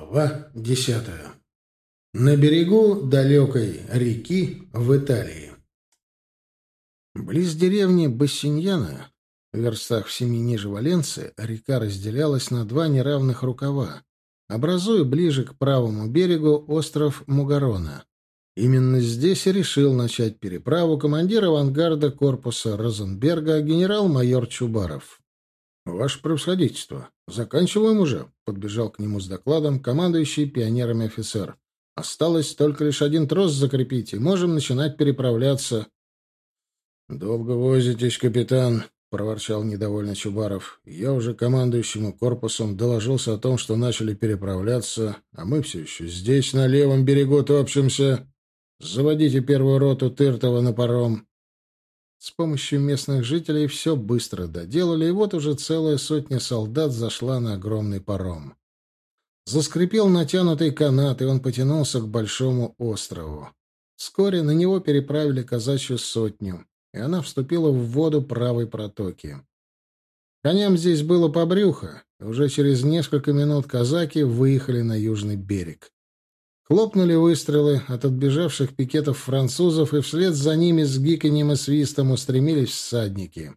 Глава 10. На берегу далекой реки в Италии. Близ деревни Бассиньяно, в верстах в 7 ниже Валенции, река разделялась на два неравных рукава, образуя ближе к правому берегу остров Мугарона. Именно здесь и решил начать переправу командир авангарда корпуса Розенберга генерал-майор Чубаров. «Ваше превосходительство, заканчиваем уже», — подбежал к нему с докладом командующий пионерами офицер. «Осталось только лишь один трос закрепить, и можем начинать переправляться». «Долго возитесь, капитан», — проворчал недовольно Чубаров. «Я уже командующему корпусом доложился о том, что начали переправляться, а мы все еще здесь, на левом берегу, топчемся. Заводите первую роту Тыртова на паром». С помощью местных жителей все быстро доделали, и вот уже целая сотня солдат зашла на огромный паром. Заскрипел натянутый канат, и он потянулся к большому острову. Вскоре на него переправили казачью сотню, и она вступила в воду правой протоки. Коням здесь было по брюхо, и уже через несколько минут казаки выехали на южный берег. Хлопнули выстрелы от отбежавших пикетов французов, и вслед за ними с гиканьем и свистом устремились всадники.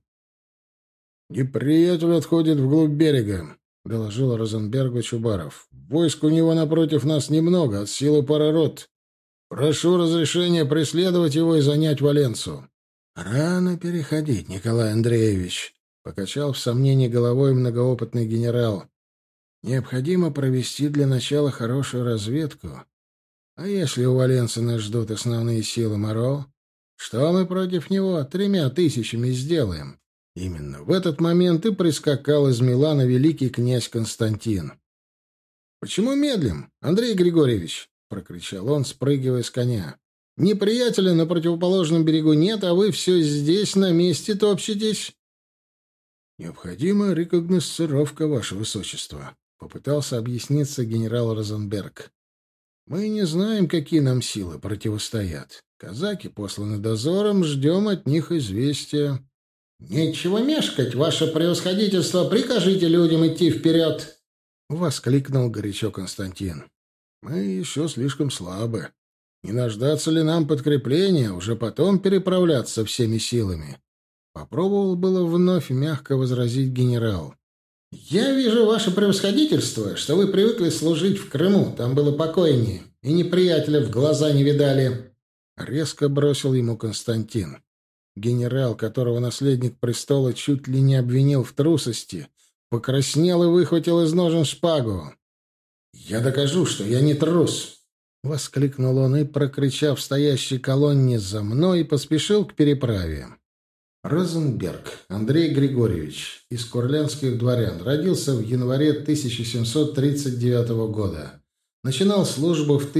«Неприятель отходит вглубь берега», — доложил Розенбергу Чубаров. «Войск у него напротив нас немного, от силы пара рот. Прошу разрешения преследовать его и занять Валенцу». «Рано переходить, Николай Андреевич», — покачал в сомнении головой многоопытный генерал. «Необходимо провести для начала хорошую разведку. А если у Валенцы нас ждут основные силы Моро, что мы против него 3000 сделаем?» Именно в этот момент и прискакал из Милана великий князь Константин. «Почему медлим, Андрей Григорьевич?» — прокричал он, спрыгивая с коня. «Неприятеля на противоположном берегу нет, а вы все здесь на месте топчетесь». «Необходима рекогносцировка, ваше высочество», — попытался объясниться генерал Розенберг. «Мы не знаем, какие нам силы противостоят. Казаки посланы дозором, ждем от них известия». «Нечего мешкать, ваше превосходительство, прикажите людям идти вперед!» — воскликнул горячо Константин. «Мы еще слишком слабы. Не дождаться ли нам подкрепления, уже потом переправляться всеми силами?» Попробовал было вновь мягко возразить генерал. «Я вижу, ваше превосходительство, что вы привыкли служить в Крыму, там было покойнее, и неприятеля в глаза не видали», — резко бросил ему Константин. Генерал, которого наследник престола чуть ли не обвинил в трусости, покраснел и выхватил из ножен шпагу. «Я докажу, что я не трус!» — воскликнул он и, прокричав стоящей колонне «За мной!», поспешил к переправе. Розенберг Андрей Григорьевич, из курлянских дворян, родился в январе 1739 года. Начинал службу в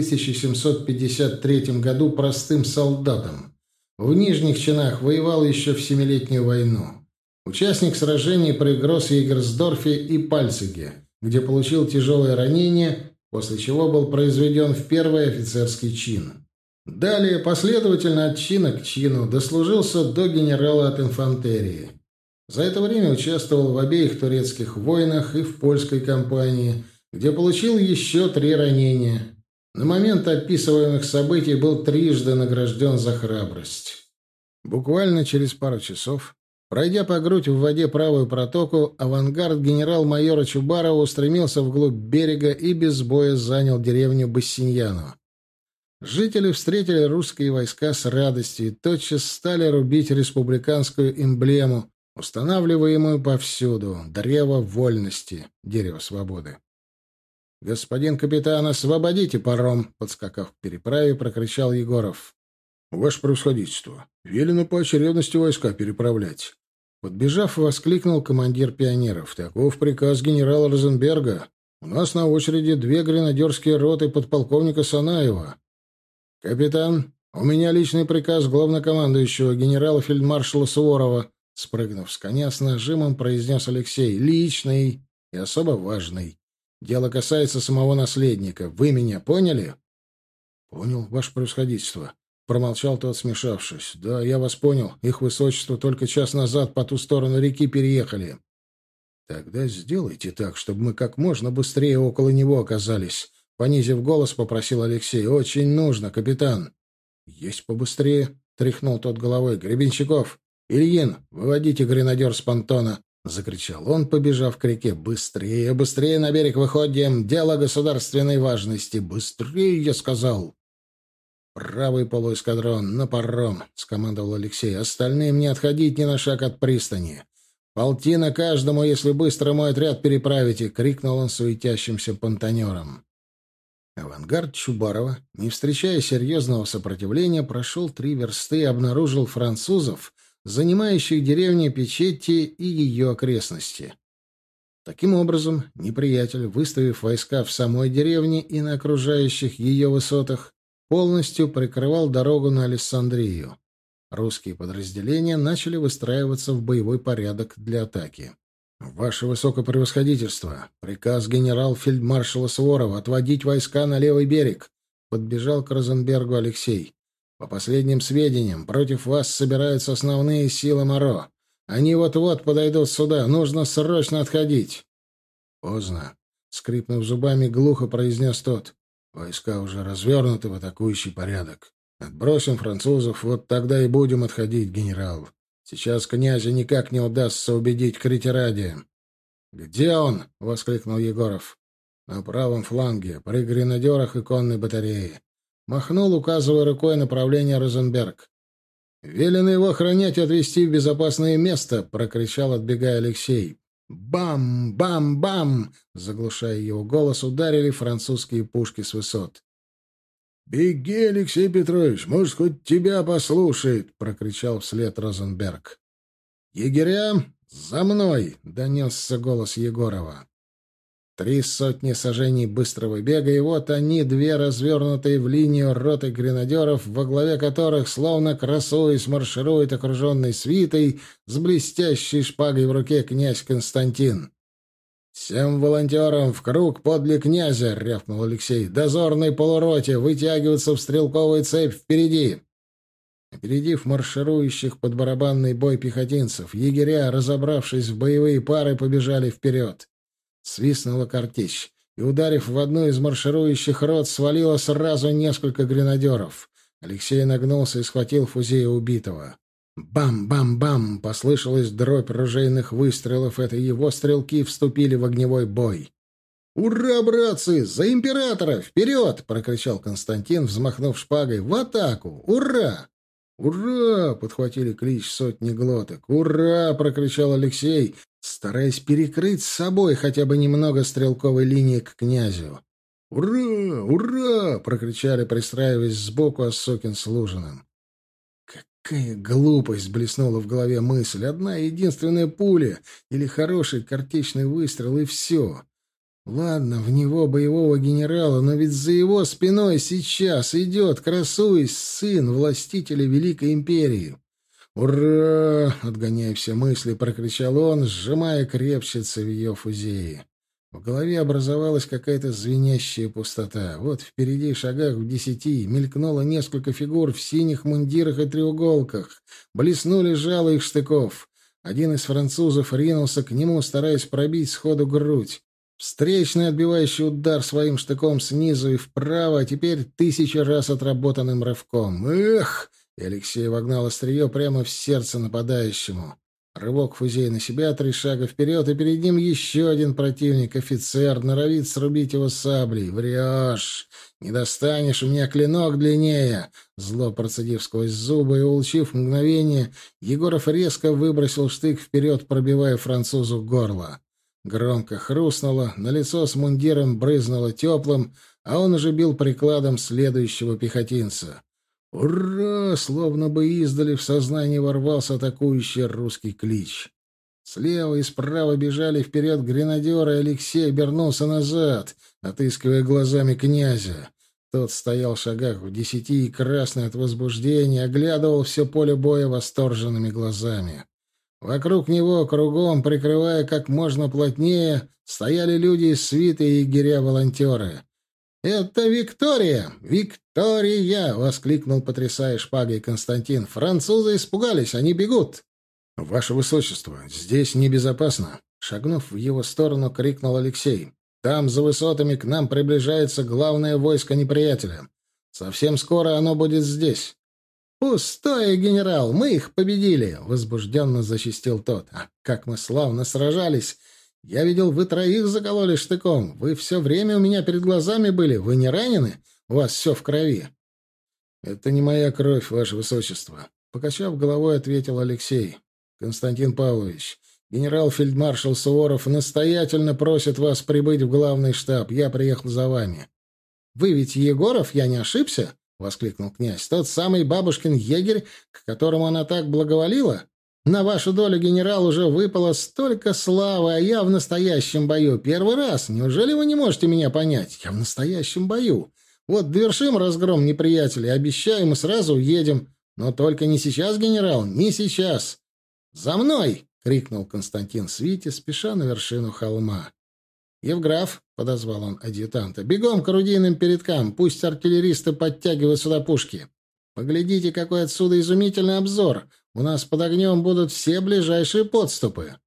1753 году простым солдатом. В нижних чинах воевал еще в Семилетнюю войну. Участник сражений при Гросс-Егерсдорфе и Пальциге, где получил тяжелое ранение, после чего был произведен в первый офицерский чин. Далее, последовательно от чина к чину, дослужился до генерала от инфантерии. За это время участвовал в обеих турецких войнах и в польской кампании, где получил еще 3 ранения. На момент описываемых событий был трижды награжден за храбрость. Буквально через пару часов, пройдя по грудь в воде правую протоку, авангард генерал-майора Чубарова устремился вглубь берега и без боя занял деревню Бассиньяно. Жители встретили русские войска с радостью и тотчас стали рубить республиканскую эмблему, устанавливаемую повсюду — древо вольности, дерево свободы. «Господин капитан, освободите паром!» — подскакав к переправе, прокричал Егоров. «Ваше превосходительство, велено по очередности войска переправлять». Подбежав, воскликнул командир пионеров. «Таков приказ генерала Розенберга. У нас на очереди 2 гренадерские роты подполковника Санаева». «Капитан, у меня личный приказ главнокомандующего генерала-фельдмаршала Суворова», — спрыгнув с коня с нажимом, произнес Алексей. «Личный и особо важный. Дело касается самого наследника. Вы меня поняли?» «Понял, ваше превосходительство», — промолчал тот, смешавшись. «Да, я вас понял. Их высочество только час назад по ту сторону реки переехали». «Тогда сделайте так, чтобы мы как можно быстрее около него оказались», — понизив голос, попросил Алексей. «Очень нужно, капитан». «Есть побыстрее», — тряхнул тот головой. «Гребенщиков! Ильин, выводите гренадер с понтона!» — закричал он, побежав к реке. «Быстрее, быстрее на берег выходим! Дело государственной важности! Быстрее, я сказал!» «Правый полуэскадрон, на паром!» — скомандовал Алексей. «Остальным не отходить ни на шаг от пристани. Полтина каждому, если быстро мой отряд переправите!» — крикнул он суетящимся понтонерам. Авангард Чубарова, не встречая серьезного сопротивления, прошел 3 версты и обнаружил французов, занимающих деревню Печетти и ее окрестности. Таким образом, неприятель, выставив войска в самой деревне и на окружающих ее высотах, полностью прикрывал дорогу на Алессандрию. Русские подразделения начали выстраиваться в боевой порядок для атаки. «Ваше высокопревосходительство! Приказ генерал-фельдмаршала Суворова отводить войска на левый берег!» — подбежал к Розенбергу Алексей. «По последним сведениям, против вас собираются основные силы Моро. Они вот-вот подойдут сюда. Нужно срочно отходить!» «Поздно!» — скрипнув зубами, глухо произнес тот. «Войска уже развернуты в атакующий порядок. Отбросим французов, вот тогда и будем отходить, генерал. Сейчас князя никак не удастся убедить к ретираде». «Где он?» — воскликнул Егоров. «На правом фланге, при гренадерах и конной батарее». Махнул, указывая рукой направление Розенберг. «Велено его охранять и отвезти в безопасное место!» — прокричал, отбегая Алексей. «Бам! Бам! Бам!» — заглушая его голос, ударили французские пушки с высот. «Беги, Алексей Петрович, может, хоть тебя послушает!» — прокричал вслед Розенберг. «Егеря, за мной!» — донесся голос Егорова. 3 сотни сажений быстрого бега, и вот они, 2 развернутые в линию роты гренадеров, во главе которых, словно красуясь, марширует окруженный свитой с блестящей шпагой в руке князь Константин. «Всем волонтерам в круг подле князя!» — рявкнул Алексей. «Дозорной полуроте вытягиваться в стрелковую цепь впереди!» Опередив марширующих под барабанный бой пехотинцев, егеря, разобравшись в боевые пары, побежали вперед. Свистнула картечь, и, ударив в одну из марширующих рот, свалило сразу несколько гренадеров. Алексей нагнулся и схватил фузея убитого. Бам-бам-бам! Послышалась дробь ружейных выстрелов. Это его стрелки вступили в огневой бой. «Ура, братцы! За императора! Вперед!» — прокричал Константин, взмахнув шпагой. «В атаку! Ура!» «Ура!» — подхватили клич сотни глоток. «Ура!» — прокричал Алексей, стараясь перекрыть с собой хотя бы немного стрелковой линии к князю. «Ура! Ура!» — прокричали, пристраиваясь сбоку Осокин с Лужиным. Какая глупость! Блеснула в голове мысль. Одна единственная пуля или хороший картечный выстрел, и все. Ладно, в него боевого генерала, но ведь за его спиной сейчас идет, красуясь, сын властителя Великой Империи. «Ура!» — отгоняя все мысли, прокричал он, сжимая крепче цевьё фузеи. В голове образовалась какая-то звенящая пустота. Вот впереди, шагах в 10, мелькнуло несколько фигур в синих мундирах и треуголках. Блеснули жало их штыков. Один из французов ринулся к нему, стараясь пробить сходу грудь. Встречный отбивающий удар своим штыком снизу и вправо, а теперь 1000 раз отработанным рывком. «Эх!» — и Алексей вогнал острие прямо в сердце нападающему. Рывок фузея на себя, 3 шага вперед, и перед ним еще один противник, офицер, норовит срубить его саблей. «Врешь! Не достанешь, у меня клинок длиннее!» Зло процедив сквозь зубы и улучив мгновение, Егоров резко выбросил штык вперед, пробивая французу горло. Громко хрустнуло, на лицо с мундиром брызнуло теплым, а он уже бил прикладом следующего пехотинца. «Ура!» — словно бы издали в сознание ворвался атакующий русский клич. Слева и справа бежали вперед гренадеры, и Алексей обернулся назад, отыскивая глазами князя. Тот стоял в шагах в 10 и, красный от возбуждения, оглядывал все поле боя восторженными глазами. Вокруг него, кругом, прикрывая как можно плотнее, стояли люди из свиты и егеря-волонтеры. «Это Виктория! Виктория!» — воскликнул, потрясая шпагой Константин. «Французы испугались, они бегут!» «Ваше Высочество, здесь небезопасно!» — шагнув в его сторону, крикнул Алексей. Там, за высотами, к нам приближается главное войско неприятеля. Совсем скоро оно будет здесь». «Пустое, генерал, мы их победили!» — возбужденно зачастил тот. «А как мы славно сражались! Я видел, вы троих закололи штыком. Вы все время у меня перед глазами были. Вы не ранены? У вас все в крови». «Это не моя кровь, ваше высочество», — покачав головой, ответил Алексей. «Константин Павлович, генерал-фельдмаршал Суворов настоятельно просит вас прибыть в главный штаб. Я приехал за вами». «Вы ведь Егоров, я не ошибся?» — воскликнул князь. «Тот самый бабушкин егерь, к которому она так благоволила? На вашу долю, генерал, уже выпало столько славы, а я в настоящем бою. Первый раз. Неужели вы не можете меня понять? Я в настоящем бою. Вот довершим разгром неприятелей. Обещаю, мы сразу уедем. Но только не сейчас, генерал, не сейчас. За мной!» — крикнул Константин Свите, спеша на вершину холма. «Евграф», — подозвал он адъютанта, — «бегом к орудийным передкам, пусть артиллеристы подтягивают сюда пушки. Поглядите, какой отсюда изумительный обзор. У нас под огнем будут все ближайшие подступы».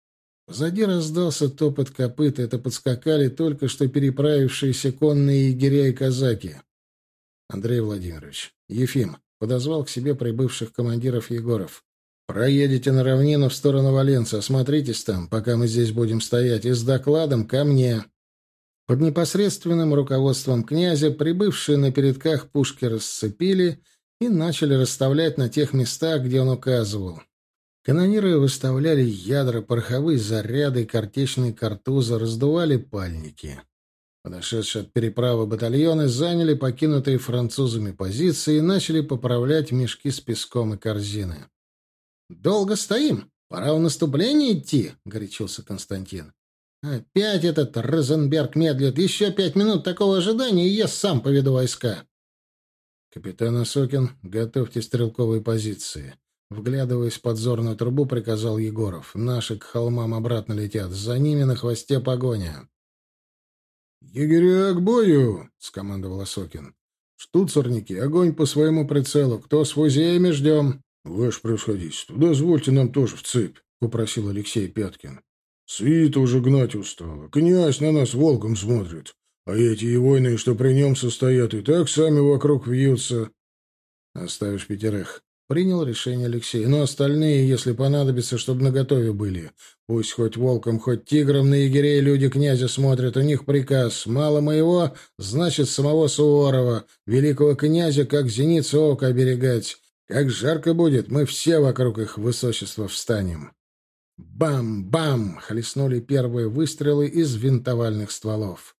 Позади раздался топот копыт, это подскакали только что переправившиеся конные егеря и казаки. «Андрей Владимирович, Ефим», — подозвал к себе прибывших командиров Егоров. «Проедете на равнину в сторону Валенца, осмотритесь там, пока мы здесь будем стоять, и с докладом ко мне». Под непосредственным руководством князя прибывшие на передках пушки расцепили и начали расставлять на тех местах, где он указывал. Канониры выставляли ядра, пороховые заряды и картечные картузы, раздували пальники. Подошедшие от переправы батальоны заняли покинутые французами позиции и начали поправлять мешки с песком и корзины. «Долго стоим? Пора в наступление идти», — горячился Константин. «Опять этот Розенберг медлит. Еще 5 минут такого ожидания, и я сам поведу войска». «Капитан Осокин, готовьте стрелковые позиции». Вглядываясь в подзорную трубу, приказал Егоров. «Наши к холмам обратно летят. За ними на хвосте погоня». «Егеря к бою!» — скомандовал Осокин. «Штуцерники, огонь по своему прицелу. Кто с фузеями, ждем». «Ваше превосходительство, дозвольте нам тоже в цепь», — попросил Алексей Пяткин. «Свита уже гнать устала. Князь на нас волком смотрит. А эти воины, что при нем состоят, и так сами вокруг вьются». «Оставишь 5. Принял решение Алексей. «Но остальные, если понадобится, чтобы наготове были. Пусть хоть волком, хоть тигром на егерей люди князя смотрят. У них приказ. Мало моего, значит, самого Суворова, великого князя, как зеницу ока оберегать. Как жарко будет, мы все вокруг их высочества встанем». Бам-бам! Хлестнули первые выстрелы из винтовальных стволов.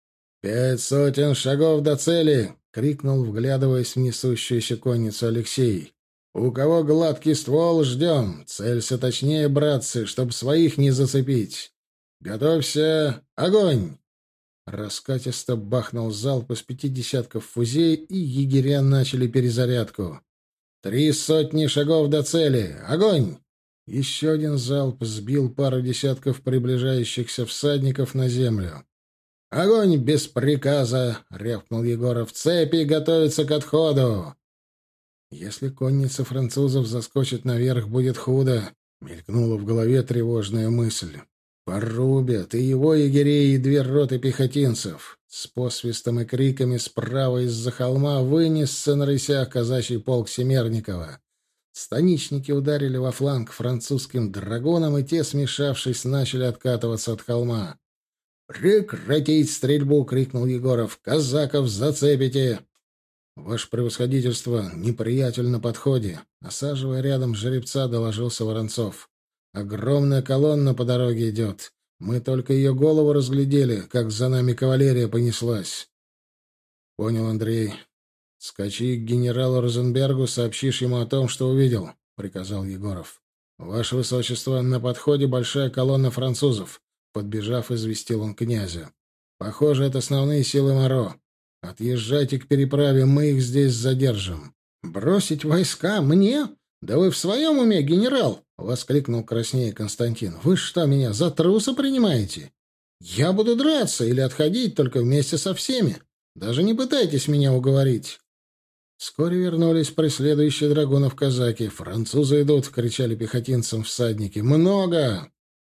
500 шагов до цели! — крикнул, вглядываясь в несущуюся конницу Алексей. «У кого гладкий ствол, ждем. Целься точнее, братцы, чтоб своих не зацепить. Готовься! Огонь!» Раскатисто бахнул залп из 5 десятков фузей, и егеря начали перезарядку. 300 шагов до цели! Огонь! Еще один залп сбил пару десятков приближающихся всадников на землю. «Огонь без приказа!» — рявкнул Егоров. «Цепи готовятся к отходу!» «Если конница французов заскочит наверх, будет худо», — мелькнула в голове тревожная мысль. «Порубят и его егерей, и 2 роты пехотинцев». С посвистом и криками справа из-за холма вынесся на рысях казачий полк Семерникова. Станичники ударили во фланг французским драгунам, и те, смешавшись, начали откатываться от холма. «Прекратить стрельбу!» — крикнул Егоров. «Казаков зацепите!» «Ваше превосходительство, неприятель на подходе!» Осаживая рядом жеребца, доложился Воронцов. «Огромная колонна по дороге идет. Мы только ее голову разглядели, как за нами кавалерия понеслась». «Понял, Андрей. Скачи к генералу Розенбергу, сообщишь ему о том, что увидел», — приказал Егоров. «Ваше высочество, на подходе большая колонна французов», — подбежав, известил он князя. «Похоже, это основные силы Моро. Отъезжайте к переправе, мы их здесь задержим». «Бросить войска? Мне? Да вы в своем уме, генерал?» — воскликнул краснее Константин. «Вы что, меня за труса принимаете? Я буду драться или отходить только вместе со всеми. Даже не пытайтесь меня уговорить». Вскоре вернулись преследующие драгунов казаки. «Французы идут!» — кричали пехотинцам всадники. «Много!»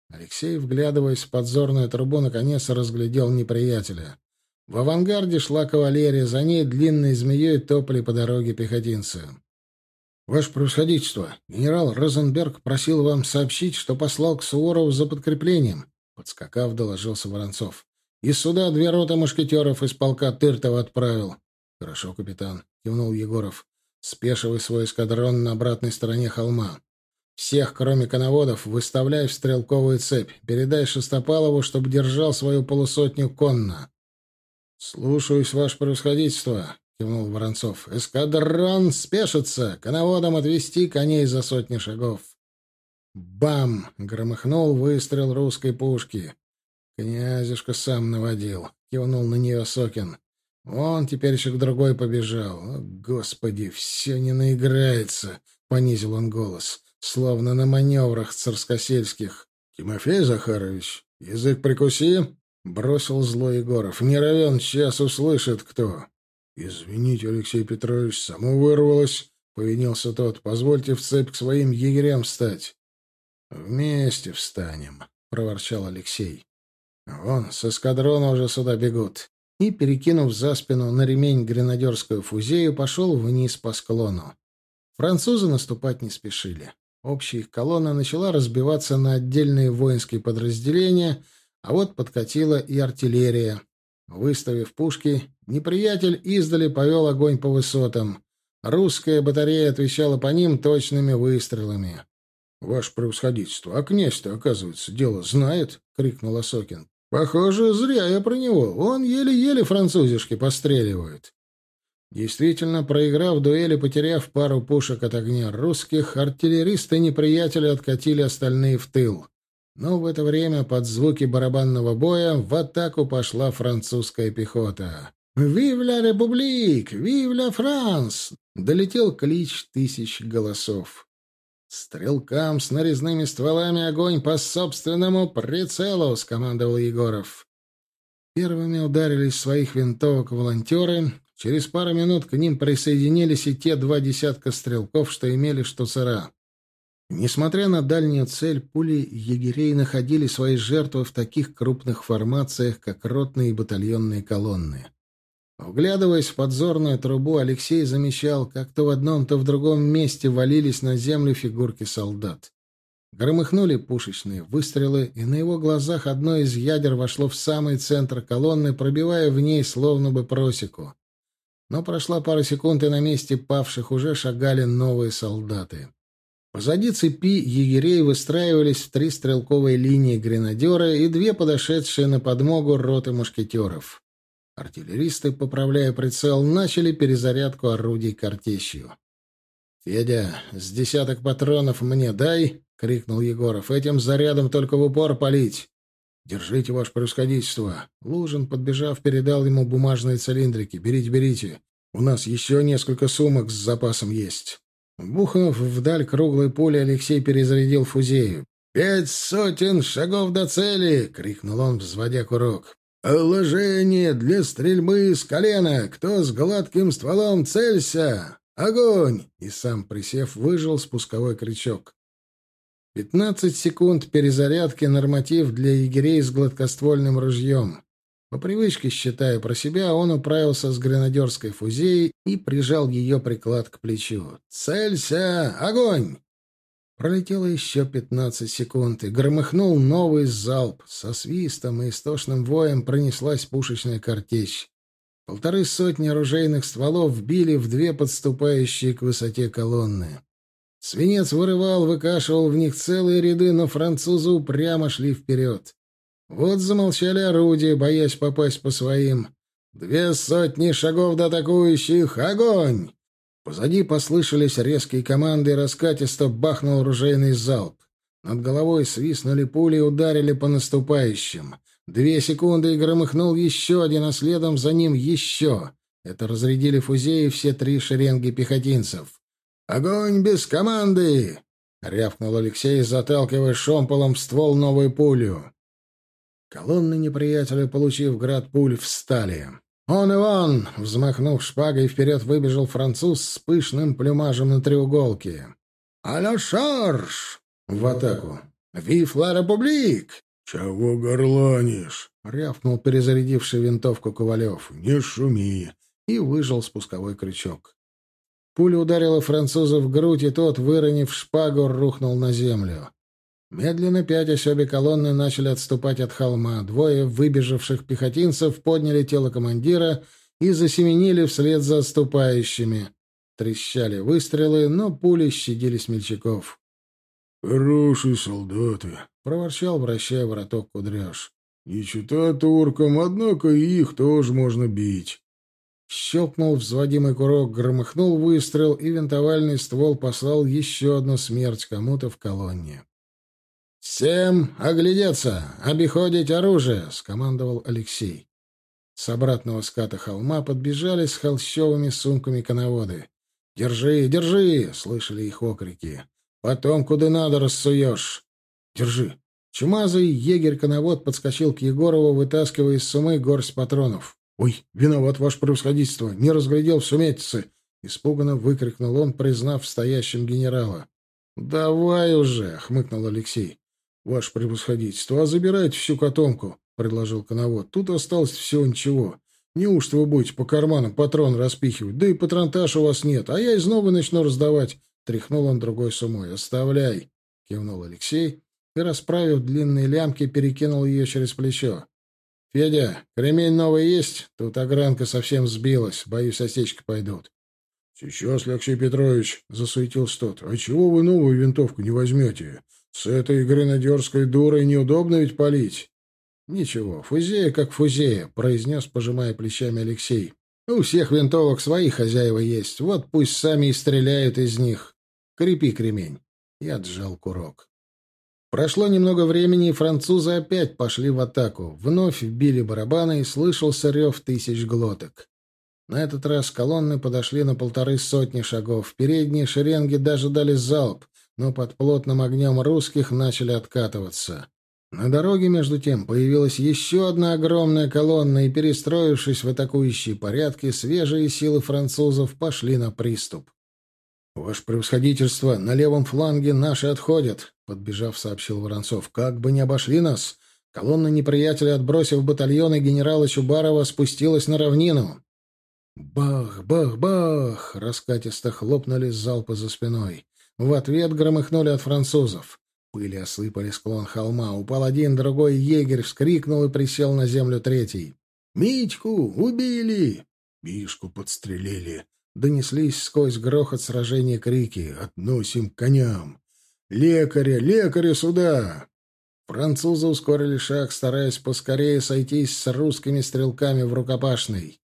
Алексей, вглядываясь в подзорную трубу, наконец разглядел неприятеля. В авангарде шла кавалерия, за ней длинной змеей топали по дороге пехотинцы. «Ваше превосходительство, генерал Розенберг просил вам сообщить, что послал к Суворову за подкреплением», — подскакав, доложился Воронцов. «И сюда 2 роты мушкетеров из полка Тыртова отправил». «Хорошо, капитан», — кивнул Егоров, спешивая свой эскадрон на обратной стороне холма. «Всех, кроме коноводов, выставляй в стрелковую цепь. Передай Шестопалову, чтобы держал свою полусотню конно». «Слушаюсь, ваше превосходительство», — кивнул Воронцов. «Эскадрон спешится! Коноводам отвести коней за 100 шагов». Бам! Громыхнул выстрел русской пушки. «Князюшка сам наводил», — кивнул на нее Сокин. «Он теперь еще к другой побежал. О, Господи, все не наиграется», — понизил он голос, словно на маневрах царскосельских. «Тимофей Захарович, язык прикуси», — бросил злой Егоров. «Не равен час услышит кто». «Извините, Алексей Петрович, само вырвалось», — повинился тот. «Позвольте в цепь к своим егерям встать». «Вместе встанем», — проворчал Алексей. «Вон, с эскадрона уже сюда бегут». И, перекинув за спину на ремень гренадерскую фузею, пошел вниз по склону. Французы наступать не спешили. Общая их колонна начала разбиваться на отдельные воинские подразделения, а вот подкатила и артиллерия. Выставив пушки, неприятель издали повел огонь по высотам. Русская батарея отвечала по ним точными выстрелами. — Ваше превосходительство, а князь-то, оказывается, дело знает, — крикнул Осокин. — Похоже, зря я про него. Он еле-еле французишки постреливает. Действительно, проиграв дуэль и потеряв пару пушек от огня русских, артиллеристы неприятеля откатили остальные в тыл. Но в это время под звуки барабанного боя в атаку пошла французская пехота. «Вив ля Републик! Вив ля Франс!» Долетел клич тысяч голосов. «Стрелкам с нарезными стволами огонь по собственному прицелу!» — скомандовал Егоров. Первыми ударились своих винтовок волонтеры. Через пару минут к ним присоединились и те 2 десятка стрелков, что имели штуцера. Несмотря на дальнюю цель, пули егерей находили свои жертвы в таких крупных формациях, как ротные и батальонные колонны. Вглядываясь в подзорную трубу, Алексей замечал, как то в одном, то в другом месте валились на землю фигурки солдат. Громыхнули пушечные выстрелы, и на его глазах одно из ядер вошло в самый центр колонны, пробивая в ней словно бы просеку. Но прошла пара секунд, и на месте павших уже шагали новые солдаты. Позади цепи егерей выстраивались в 3 стрелковые линии гренадеры и 2 подошедшие на подмогу роты мушкетеров. Артиллеристы, поправляя прицел, начали перезарядку орудий картечью. «Федя, с 10 патронов мне дай!» — крикнул Егоров. «Этим зарядом только в упор палить!» «Держите, ваше превосходительство!» Лужин, подбежав, передал ему бумажные цилиндрики. «Берите, берите! У нас еще несколько сумок с запасом есть!» Бухнув вдаль круглой пули, Алексей перезарядил фузею. 500 шагов до цели!» — крикнул он, взводя курок. «Положение для стрельбы с колена! Кто с гладким стволом, целься! Огонь!» И сам, присев, выжал спусковой крючок. 15 секунд перезарядки — норматив для егерей с гладкоствольным ружьем. По привычке, считая про себя, он управился с гренадерской фузеей и прижал ее приклад к плечу. «Целься! Огонь!» Пролетело еще 15 секунд, и громыхнул новый залп. Со свистом и истошным воем пронеслась пушечная картечь. 150 оружейных стволов били в 2 подступающие к высоте колонны. Свинец вырывал, выкашивал в них целые ряды, но французы упрямо шли вперед. Вот замолчали орудия, боясь попасть по своим. 200 шагов до атакующих! Огонь! Позади послышались резкие команды, и раскатисто бахнул оружейный залп. Над головой свистнули пули и ударили по наступающим. 2 секунды, и громыхнул еще один, а следом за ним еще. Это разрядили фузеи все 3 шеренги пехотинцев. «Огонь без команды!» — рявкнул Алексей, заталкивая шомполом в ствол новую пулю. Колонны неприятеля, получив град пуль, встали. «Он и вон!» — взмахнув шпагой, вперед выбежал француз с пышным плюмажем на треуголке. «А-ля шарж!» — в атаку. «Вив ла републик!» «Чего горланишь?» — рявкнул перезарядивший винтовку Ковалев. «Не шуми!» И выжал спусковой крючок. Пуля ударила француза в грудь, и тот, выронив шпагу, рухнул на землю. Медленно пятясь, обе колонны начали отступать от холма. Двое выбежавших пехотинцев подняли тело командира и засеменили вслед за отступающими. Трещали выстрелы, но пули щадили смельчаков. «Хорошие солдаты», — проворчал, вращая вороток кудряш. «Не чита туркам, однако и их тоже можно бить». Щелкнул взводимый курок, громыхнул выстрел, и винтовальный ствол послал еще одну смерть кому-то в колонне. «Всем оглядеться! Обиходить оружие!» — скомандовал Алексей. С обратного ската холма подбежали с холщовыми сумками коноводы. «Держи, держи!» — слышали их окрики. «Потом куда надо рассуешь!» «Держи!» Чумазый егерь-коновод подскочил к Егорову, вытаскивая из сумы горсть патронов. «Ой, виноват, ваше превосходительство! Не разглядел в сумятице!» — испуганно выкрикнул он, признав стоящим генерала. «Давай уже!» — хмыкнул Алексей. «Ваше превосходительство, а забирайте всю котомку!» — предложил коновод. «Тут осталось всего ничего. Неужто вы будете по карманам патрон распихивать? Да и патронтаж у вас нет, а я из новой начну раздавать!» — тряхнул он другой сумой. «Оставляй!» — кивнул Алексей и, расправив длинные лямки, перекинул ее через плечо. «Федя, кремень новый есть? Тут огранка совсем сбилась. Боюсь, осечки пойдут». «Сейчас, Алексей Петрович», — засуетился тот, — «а чего вы новую винтовку не возьмете? С этой гренадерской дурой неудобно ведь палить». «Ничего, фузея как фузея», — произнес, пожимая плечами Алексей. «У всех винтовок свои хозяева есть. Вот пусть сами и стреляют из них. Крепи кремень». Я отжал курок. Прошло немного времени, и французы опять пошли в атаку. Вновь били барабаны, и слышался рев тысяч глоток. На этот раз колонны подошли на 150 шагов. Передние шеренги даже дали залп, но под плотным огнем русских начали откатываться. На дороге, между тем, появилась еще одна огромная колонна, и, перестроившись в атакующие порядки, свежие силы французов пошли на приступ. «Ваше превосходительство, на левом фланге наши отходят», — подбежав, сообщил Воронцов. «Как бы не обошли нас, колонна неприятеля, отбросив батальоны генерала Чубарова, спустилась на равнину». Бах, бах, бах! Раскатисто хлопнули залпы за спиной. В ответ громыхнули от французов. Пыли осыпали склон холма. Упал один, другой егерь вскрикнул и присел на землю третий. «Митьку убили!» «Мишку подстрелили!» Донеслись сквозь грохот сражения крики. «Относим к коням! Лекаря, лекаря сюда!» Французы ускорили шаг, стараясь поскорее сойтись с русскими стрелками в рукопашной.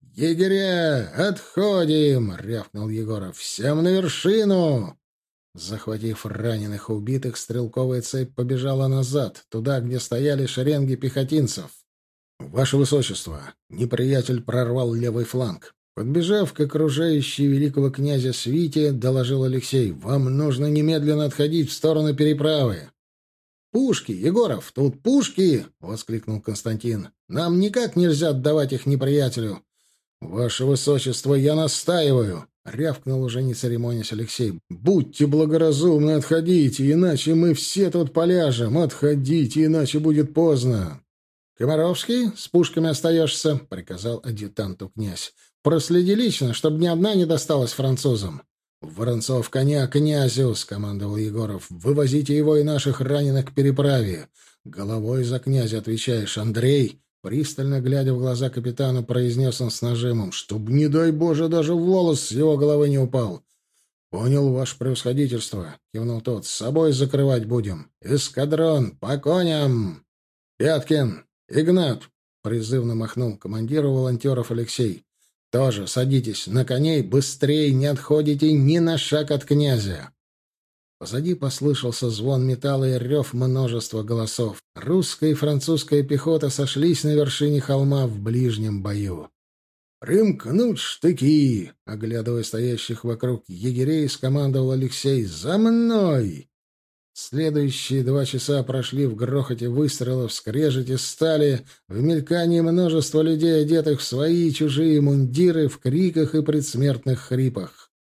«Егеря, отходим!» — рявкнул Егоров. «Всем на вершину!» Захватив раненых и убитых, стрелковая цепь побежала назад, туда, где стояли шеренги пехотинцев. «Ваше Высочество!» — неприятель прорвал левый фланг. Подбежав к окружающей великого князя свите, доложил Алексей: «Вам нужно немедленно отходить в сторону переправы». «Пушки, Егоров, тут пушки!» — воскликнул Константин. «Нам никак нельзя отдавать их неприятелю». «Ваше Высочество, я настаиваю!» — рявкнул уже не церемонясь Алексей. «Будьте благоразумны, отходите, иначе мы все тут поляжем. Отходите, иначе будет поздно». «Комаровский, с пушками остаешься», — приказал адъютанту князь. «Проследи лично, чтобы ни одна не досталась французам». «Воронцов, коня князю!» — скомандовал Егоров. «Вывозите его и наших раненых к переправе. Головой за князя отвечаешь, Андрей». Пристально глядя в глаза капитану, произнес он с нажимом, «Чтоб, не дай Боже, даже волос с его головы не упал». «Понял, ваше превосходительство», — кивнул тот. «С собой закрывать будем. Эскадрон, по коням!» «Пяткин! Игнат!» — призывно махнул командиру волонтеров Алексей. «Тоже садитесь на коней, быстрее, не отходите ни на шаг от князя». Позади послышался звон металла и рев множества голосов. Русская и французская пехота сошлись на вершине холма в ближнем бою. «Примкнуть штыки!» — оглядывая стоящих вокруг егерей, скомандовал Алексей. «За мной!» Следующие 2 часа прошли в грохоте выстрелов, скрежете стали, в мелькании множества людей, одетых в свои и чужие мундиры, в криках и предсмертных хрипах.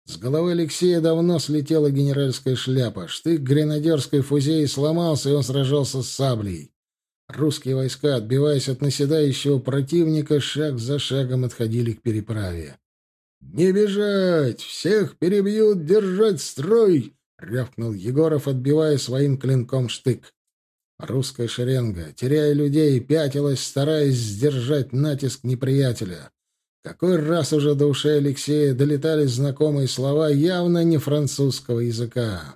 С головы Алексея давно слетела генеральская шляпа. Штык гренадерской фузеи сломался, и он сражался с саблей. Русские войска, отбиваясь от наседающего противника, шаг за шагом отходили к переправе. «Не бежать! Всех перебьют! Держать строй!» — рявкнул Егоров, отбивая своим клинком штык. Русская шеренга, теряя людей, пятилась, стараясь сдержать натиск неприятеля. Какой раз уже до ушей Алексея долетали знакомые слова, явно не французского языка.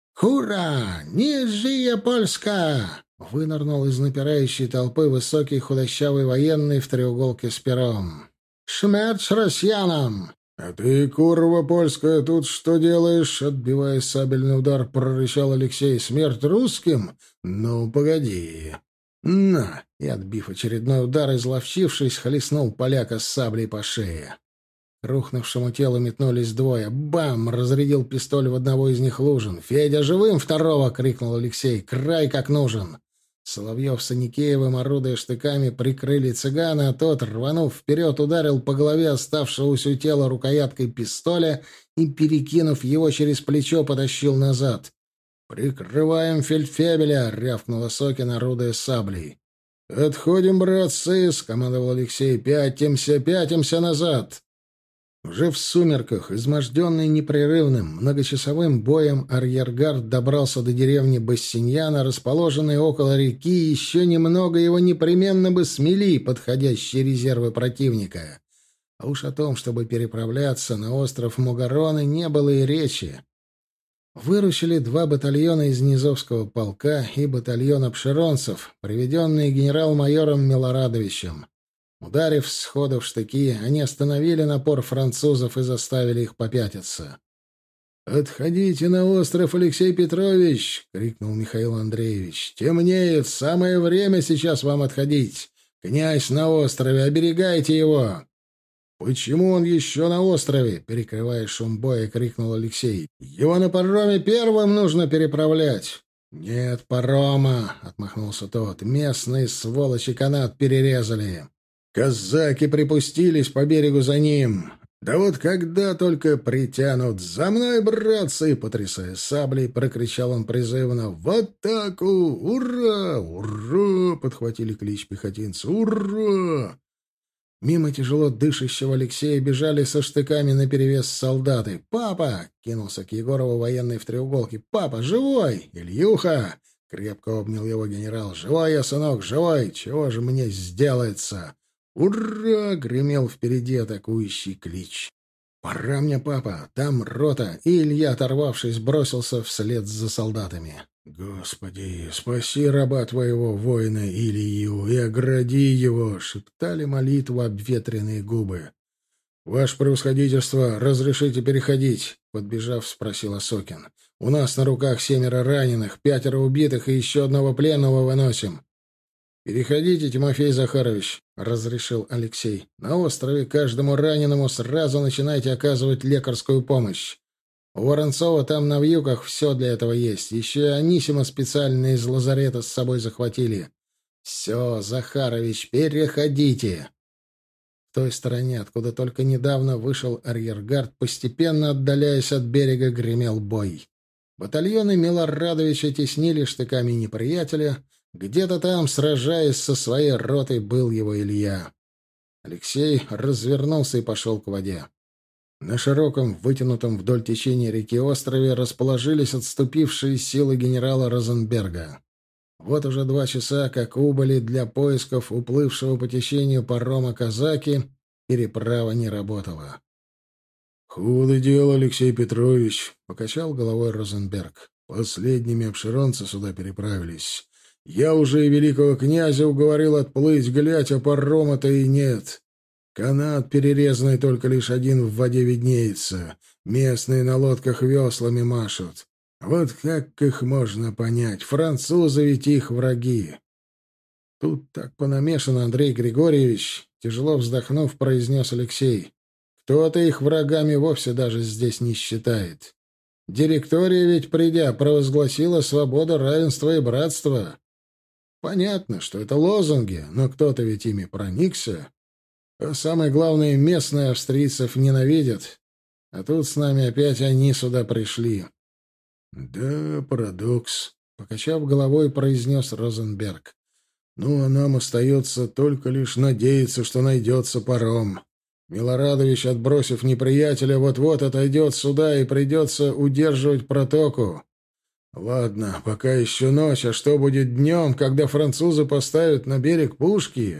«Хура! Нижия Польска!» — вынырнул из напирающей толпы высокий худощавый военный в треуголке с пером. «Шмерч россиянам!» «А ты, курва польская, тут что делаешь?» — отбивая сабельный удар, прорычал Алексей. «Смерть русским? Ну, погоди!» «На!» — и, отбив очередной удар, изловчившись, хлестнул поляка с саблей по шее. К рухнувшему телу метнулись двое. «Бам!» — разрядил пистоль в одного из них Лужин. «Федя живым второго!» — крикнул Алексей. «Край как нужен!» Соловьев с Аникеевым, орудуя штыками, прикрыли цыгана, а тот, рванув вперед, ударил по голове оставшегося у тела рукояткой пистоля и, перекинув его через плечо, потащил назад. «Прикрываем фельдфебеля!» — рявкнула Сокин, орудуя саблей. «Отходим, братцы!» — скомандовал Алексей. «Пятимся, пятимся назад!» Уже в сумерках, изможденный непрерывным, многочасовым боем, арьергард добрался до деревни Бассиньяна, расположенной около реки, и еще немного его непременно бы смели подходящие резервы противника. А уж о том, чтобы переправляться на остров Мугароны, не было и речи. Выручили 2 батальона из Низовского полка и батальон обширонцев, приведенные генерал-майором Милорадовичем. Ударив сходу в штыки, они остановили напор французов и заставили их попятиться. «Отходите на остров, Алексей Петрович!» — крикнул Михаил Андреевич. «Темнеет, самое время сейчас вам отходить. Князь на острове, оберегайте его!» «Почему он еще на острове?» — перекрывая шум боя, крикнул Алексей. «Его на пароме первым нужно переправлять!» «Нет парома!» — отмахнулся тот. «Местные сволочи канат перерезали!» Казаки припустились по берегу за ним. «Да вот когда только притянут! За мной, братцы!» — потрясая саблей, прокричал он призывно. «В атаку! Ура! Ура!» — подхватили клич пехотинцы. «Ура!» Мимо тяжело дышащего Алексея бежали со штыками наперевес солдаты. «Папа!» — кинулся к Егорову военный в треуголке. «Папа, живой! Ильюха!» — крепко обнял его генерал. «Живой я, сынок, живой! Чего же мне сделается?» «Ура!» — гремел впереди атакующий клич. «Пора мне, папа! Там рота!» И Илья, оторвавшись, бросился вслед за солдатами. «Господи, спаси раба твоего, воина Илью, и огради его!» — шептали молитву обветренные губы. «Ваше превосходительство, разрешите переходить?» — подбежав, спросил Осокин. «У нас на руках 7 раненых, 5 убитых и еще одного пленного выносим». «Переходите, Тимофей Захарович», — разрешил Алексей. «На острове каждому раненому сразу начинайте оказывать лекарскую помощь. У Воронцова там на вьюках все для этого есть. Еще и Анисима специально из лазарета с собой захватили. Все, Захарович, переходите». В той стороне, откуда только недавно вышел арьергард, постепенно отдаляясь от берега, гремел бой. Батальоны Милорадовича теснили штыками неприятеля. Где-то там, сражаясь со своей ротой, был его Илья. Алексей развернулся и пошел к воде. На широком, вытянутом вдоль течения реки острове расположились отступившие силы генерала Розенберга. Вот уже 2 часа, как убыли для поисков уплывшего по течению парома казаки, переправа не работала. «Худо дело, Алексей Петрович», — покачал головой Розенберг. «Последними обширонцы сюда переправились. Я уже и великого князя уговорил отплыть, глядь, а парома-то и нет. Канат перерезанный только лишь один в воде виднеется. Местные на лодках веслами машут. Вот как их можно понять? Французы ведь их враги». «Тут так понамешано, Андрей Григорьевич», — тяжело вздохнув, произнес Алексей. «Кто-то их врагами вовсе даже здесь не считает. Директория ведь, придя, провозгласила свободу, равенство и братство. Понятно, что это лозунги, но кто-то ведь ими проникся. А самое главное, местные австрийцев ненавидят. А тут с нами опять они сюда пришли. Да, парадокс, — покачав головой, произнес Розенберг. Ну, а нам остается только лишь надеяться, что найдется паром. Милорадович, отбросив неприятеля, вот-вот отойдет сюда и придется удерживать протоку. Ладно, пока еще ночь, а что будет днем, когда французы поставят на берег пушки?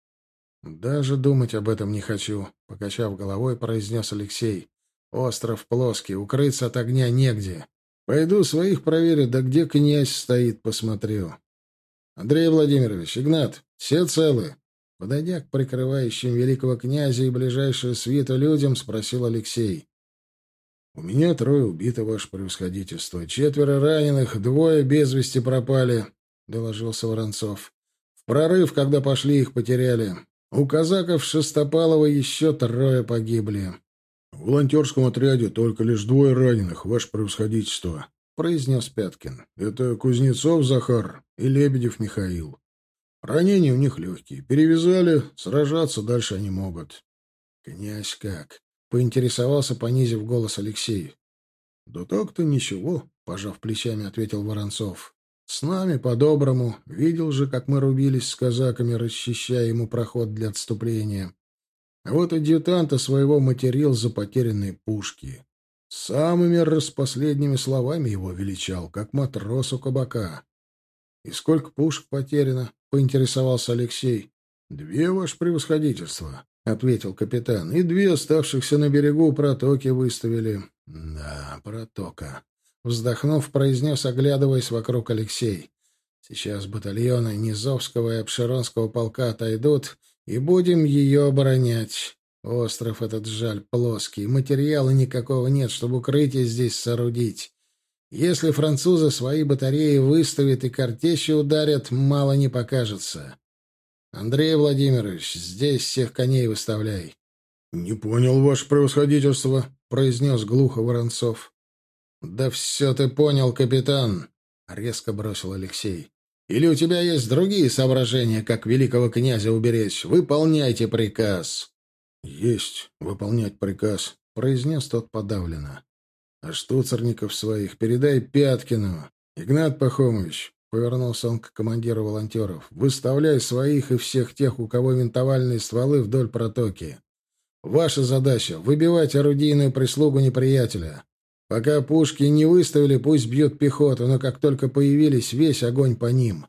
Даже думать об этом не хочу, — покачав головой, произнес Алексей. Остров плоский, укрыться от огня негде. Пойду своих проверю, да где князь стоит, посмотрю. Андрей Владимирович, Игнат, все целы? Подойдя к прикрывающим великого князя и ближайшую свиту людям, спросил Алексей. — У меня 3 убиты, ваше превосходительство. 4 раненых, 2 без вести пропали, — доложился Воронцов. В прорыв, когда пошли, их потеряли. У казаков Шестопалова еще 3 погибли. — В волонтерском отряде только лишь 2 раненых, ваше превосходительство, — произнес Пяткин. — Это Кузнецов Захар и Лебедев Михаил. Ранения у них легкие. Перевязали, сражаться дальше они могут. — Князь как? — поинтересовался, понизив голос Алексей. — Да так-то ничего, — пожав плечами, ответил Воронцов. — С нами по-доброму. Видел же, как мы рубились с казаками, расчищая ему проход для отступления. А вот адъютанта своего материл за потерянные пушки. Самыми распоследними словами его величал, как матрос у кабака. — И сколько пушек потеряно? — поинтересовался Алексей. — 2, ваше превосходительство, — ответил капитан. — И 2 оставшихся на берегу протоки выставили. — Да, протока. Вздохнув, произнес, оглядываясь вокруг Алексей. — Сейчас батальоны Низовского и Обширонского полка отойдут, и будем ее оборонять. Остров этот, жаль, плоский. Материала никакого нет, чтобы укрытие здесь соорудить. Если французы свои батареи выставят и картечью ударят, мало не покажется. Андрей Владимирович, здесь всех коней выставляй. — Не понял, ваше превосходительство, — произнес глухо Воронцов. — Да все ты понял, капитан, — резко бросил Алексей. — Или у тебя есть другие соображения, как великого князя уберечь? Выполняйте приказ. — Есть выполнять приказ, — произнес тот подавленно. А штуцерников своих передай Пяткину. Игнат Пахомович, — повернулся он к командиру волонтеров, — выставляй своих и всех тех, у кого винтовальные стволы вдоль протоки. Ваша задача — выбивать орудийную прислугу неприятеля. Пока пушки не выставили, пусть бьют пехоту, но как только появились, весь огонь по ним.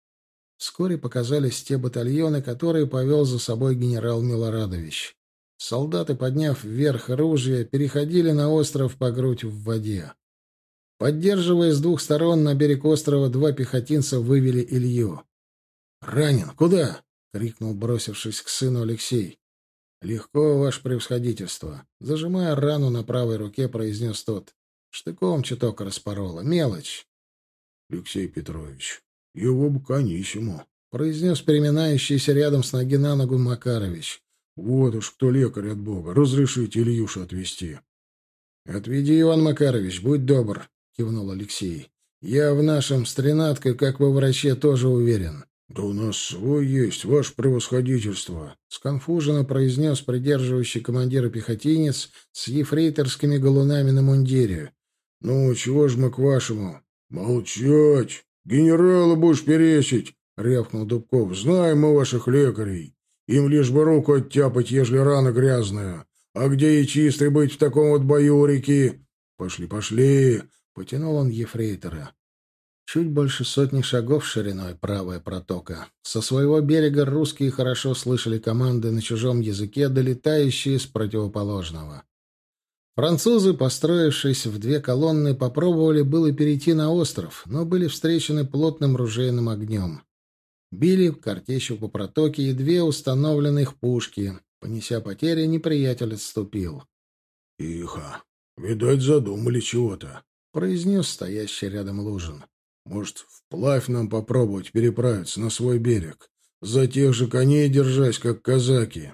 Вскоре показались те батальоны, которые повел за собой генерал Милорадович. Солдаты, подняв вверх ружья, переходили на остров по грудь в воде. Поддерживая с 2 сторон на берег острова, 2 пехотинца вывели Илью. «Ранен! Куда?» — крикнул, бросившись к сыну Алексей. «Легко, ваше превосходительство!» — зажимая рану на правой руке, произнес тот. «Штыком чуток распорола. Мелочь!» «Алексей Петрович, его бы конищему!» — произнес переминающийся рядом с ноги на ногу Макарович. «Вот уж кто лекарь от Бога. Разрешите Ильюшу отвезти». «Отведи, Иван Макарович, будь добр», — кивнул Алексей. «Я в нашем с Тренаткой, как во враче, тоже уверен». «Да у нас свой есть, ваше превосходительство», — сконфуженно произнес придерживающий командира пехотинец с ефрейторскими галунами на мундире. «Ну, чего ж мы к вашему?» «Молчать! Генерала будешь перечить!» — рявкнул Дубков. «Знаем мы ваших лекарей. Им лишь бы руку оттяпать, ежели рана грязная. А где и чистой быть в таком вот бою у реки? Пошли, пошли!» — потянул он ефрейтора. Чуть больше 100 шагов шириной правая протока. Со своего берега русские хорошо слышали команды на чужом языке, долетающие с противоположного. Французы, построившись в 2 колонны, попробовали было перейти на остров, но были встречены плотным ружейным огнем. Били картечью по протоке и 2 установленных пушки. Понеся потери, неприятель отступил. — Тихо. Видать, задумали чего-то, — произнес стоящий рядом Лужин. — Может, вплавь нам попробовать переправиться на свой берег? За тех же коней держась, как казаки.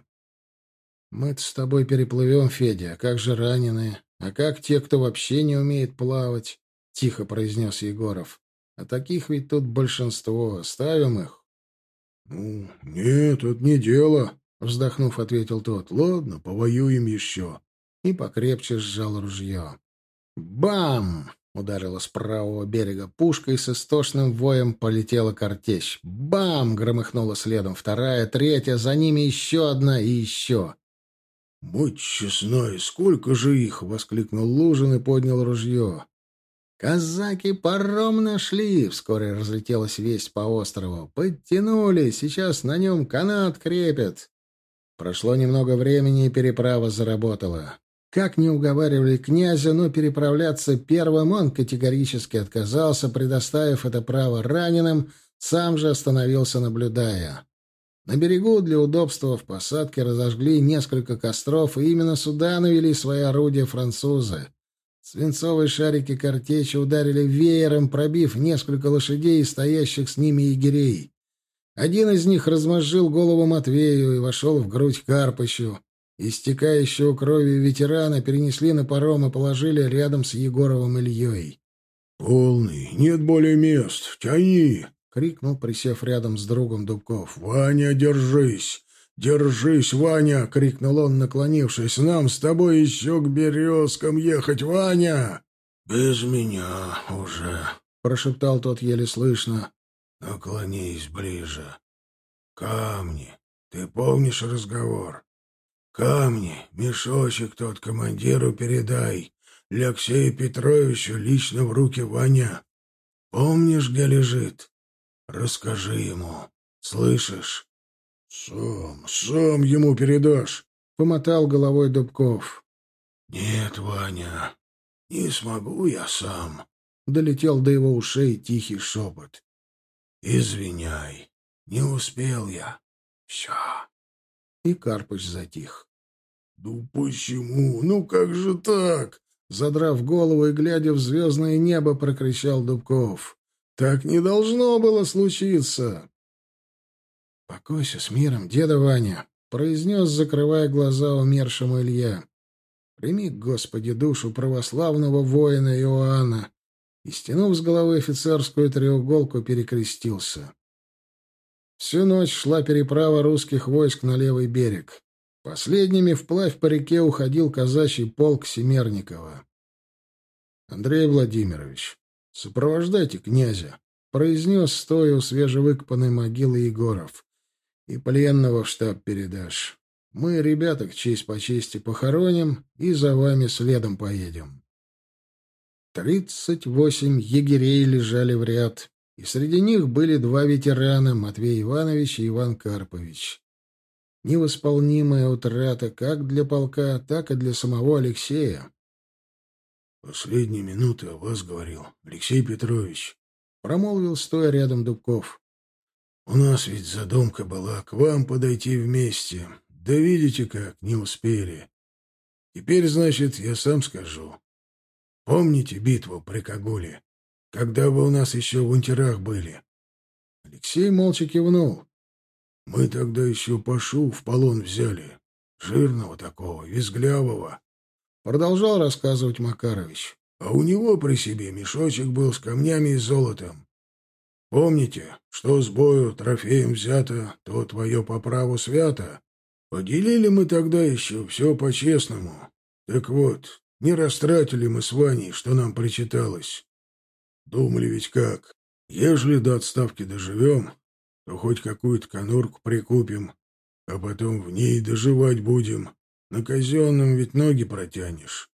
— Мы-то с тобой переплывем, Федя. А как же раненые? А как те, кто вообще не умеет плавать? — тихо произнес Егоров. — А таких ведь тут большинство. Оставим их? — Ну, нет, это не дело, — вздохнув, ответил тот. — Ладно, повоюем еще. и покрепче сжал ружье. «Бам!» — ударила с правого берега пушка, и с истошным воем полетела картечь. «Бам!» — громыхнула следом вторая, третья, за ними еще одна и еще. «Будь честной, сколько же их!» — воскликнул Лужин и поднял ружье. «Казаки паром нашли!» — вскоре разлетелась весть по острову. «Подтянули! Сейчас на нем канат крепят!» Прошло немного времени, и переправа заработала. Как ни уговаривали князя, но переправляться первым он категорически отказался, предоставив это право раненым, сам же остановился, наблюдая. На берегу для удобства в посадке разожгли несколько костров, и именно сюда навели свои орудия французы. Свинцовые шарики картечи ударили веером, пробив несколько лошадей и стоящих с ними егерей. Один из них размозжил голову Матвею и вошел в грудь Карпычу. Истекающего кровью ветерана перенесли на паром и положили рядом с Егоровым Ильей. «Полный, нет более мест, тяни!» — крикнул, присев рядом с другом Дубков. «Ваня, держись! Держись, Ваня!» — крикнул он, наклонившись. «Нам с тобой еще к Березкам ехать, Ваня!» «Без меня уже!» — прошептал тот еле слышно. «Наклонись ближе. Камни. Ты помнишь разговор? Камни, мешочек тот командиру передай. Алексею Петровичу лично в руки, Ваня. Помнишь, где лежит? Расскажи ему. Слышишь?» «Сам ему передашь», — помотал головой Дубков. «Нет, Ваня, не смогу я сам», — долетел до его ушей тихий шепот. «Извиняй, не успел я. Все». И Карпыч затих. «Ну почему? Ну как же так?» Задрав голову и глядя в звездное небо, прокричал Дубков. «Так не должно было случиться!» «Покойся с миром, деда Ваня!» — произнес, закрывая глаза умершему Илья. «Прими, Господи, душу православного воина Иоанна!» И, стянув с головы офицерскую треуголку, перекрестился. Всю ночь шла переправа русских войск на левый берег. Последними вплавь по реке уходил казачий полк Семерникова. «Андрей Владимирович, сопровождайте князя», — произнес, стоя у свежевыкопанной могилы Егоров. «И пленного в штаб передашь. Мы, ребяток, честь по чести похороним и за вами следом поедем». 38 егерей лежали в ряд, и среди них были два ветерана — Матвей Иванович и Иван Карпович. Невосполнимая утрата как для полка, так и для самого Алексея. «Последние минуты о вас говорил Алексей Петрович», — промолвил, стоя рядом Дубков. «У нас ведь задумка была к вам подойти вместе. Да видите как, не успели. Теперь, значит, я сам скажу. Помните битву при Кагуле, когда вы у нас еще в унтерах были?» Алексей молча кивнул. «Мы тогда еще Пашу в полон взяли. Жирного такого, визглявого», — продолжал рассказывать Макарович. «А у него при себе мешочек был с камнями и золотом. Помните, что с бою трофеем взято, то твое по праву свято? Поделили мы тогда еще все по-честному. Так вот, не растратили мы с Ваней, что нам причиталось. Думали ведь как, ежели до отставки доживем, то хоть какую-то конурку прикупим, а потом в ней доживать будем. На казенном ведь ноги протянешь.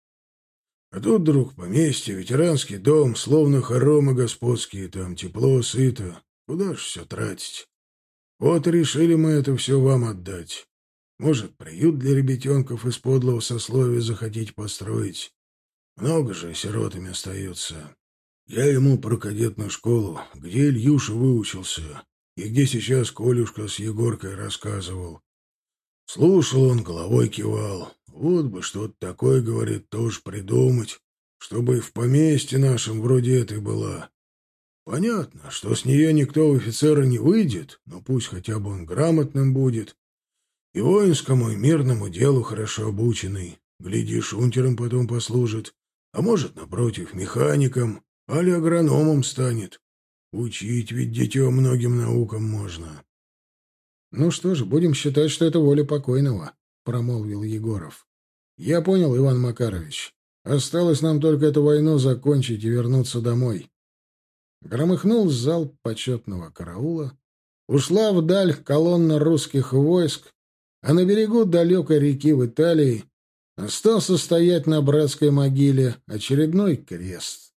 А тут вдруг поместье, ветеранский дом, словно хоромы господские, там тепло, сыто. Куда ж все тратить? Вот и решили мы это все вам отдать. Может, приют для ребятенков из подлого сословия захотите построить. Много же сиротами остаются. Я ему про кадетную школу, где Ильюша выучился, и где сейчас Колюшка с Егоркой рассказывал. Слушал он, головой кивал. Вот бы что-то такое, говорит, тоже придумать, чтобы и в поместье нашем вроде этой была. Понятно, что с нее никто в офицера не выйдет, но пусть хотя бы он грамотным будет. И воинскому, и мирному делу хорошо обученный. Глядишь, унтером потом послужит. А может, напротив, механиком, али агрономом станет. Учить ведь детей многим наукам можно. — Ну что же, будем считать, что это воля покойного, — промолвил Егоров. Я понял, Иван Макарович. Осталось нам только эту войну закончить и вернуться домой. Громыхнул залп почетного караула. Ушла вдаль колонна русских войск, а на берегу далекой реки в Италии остался стоять на братской могиле очередной крест.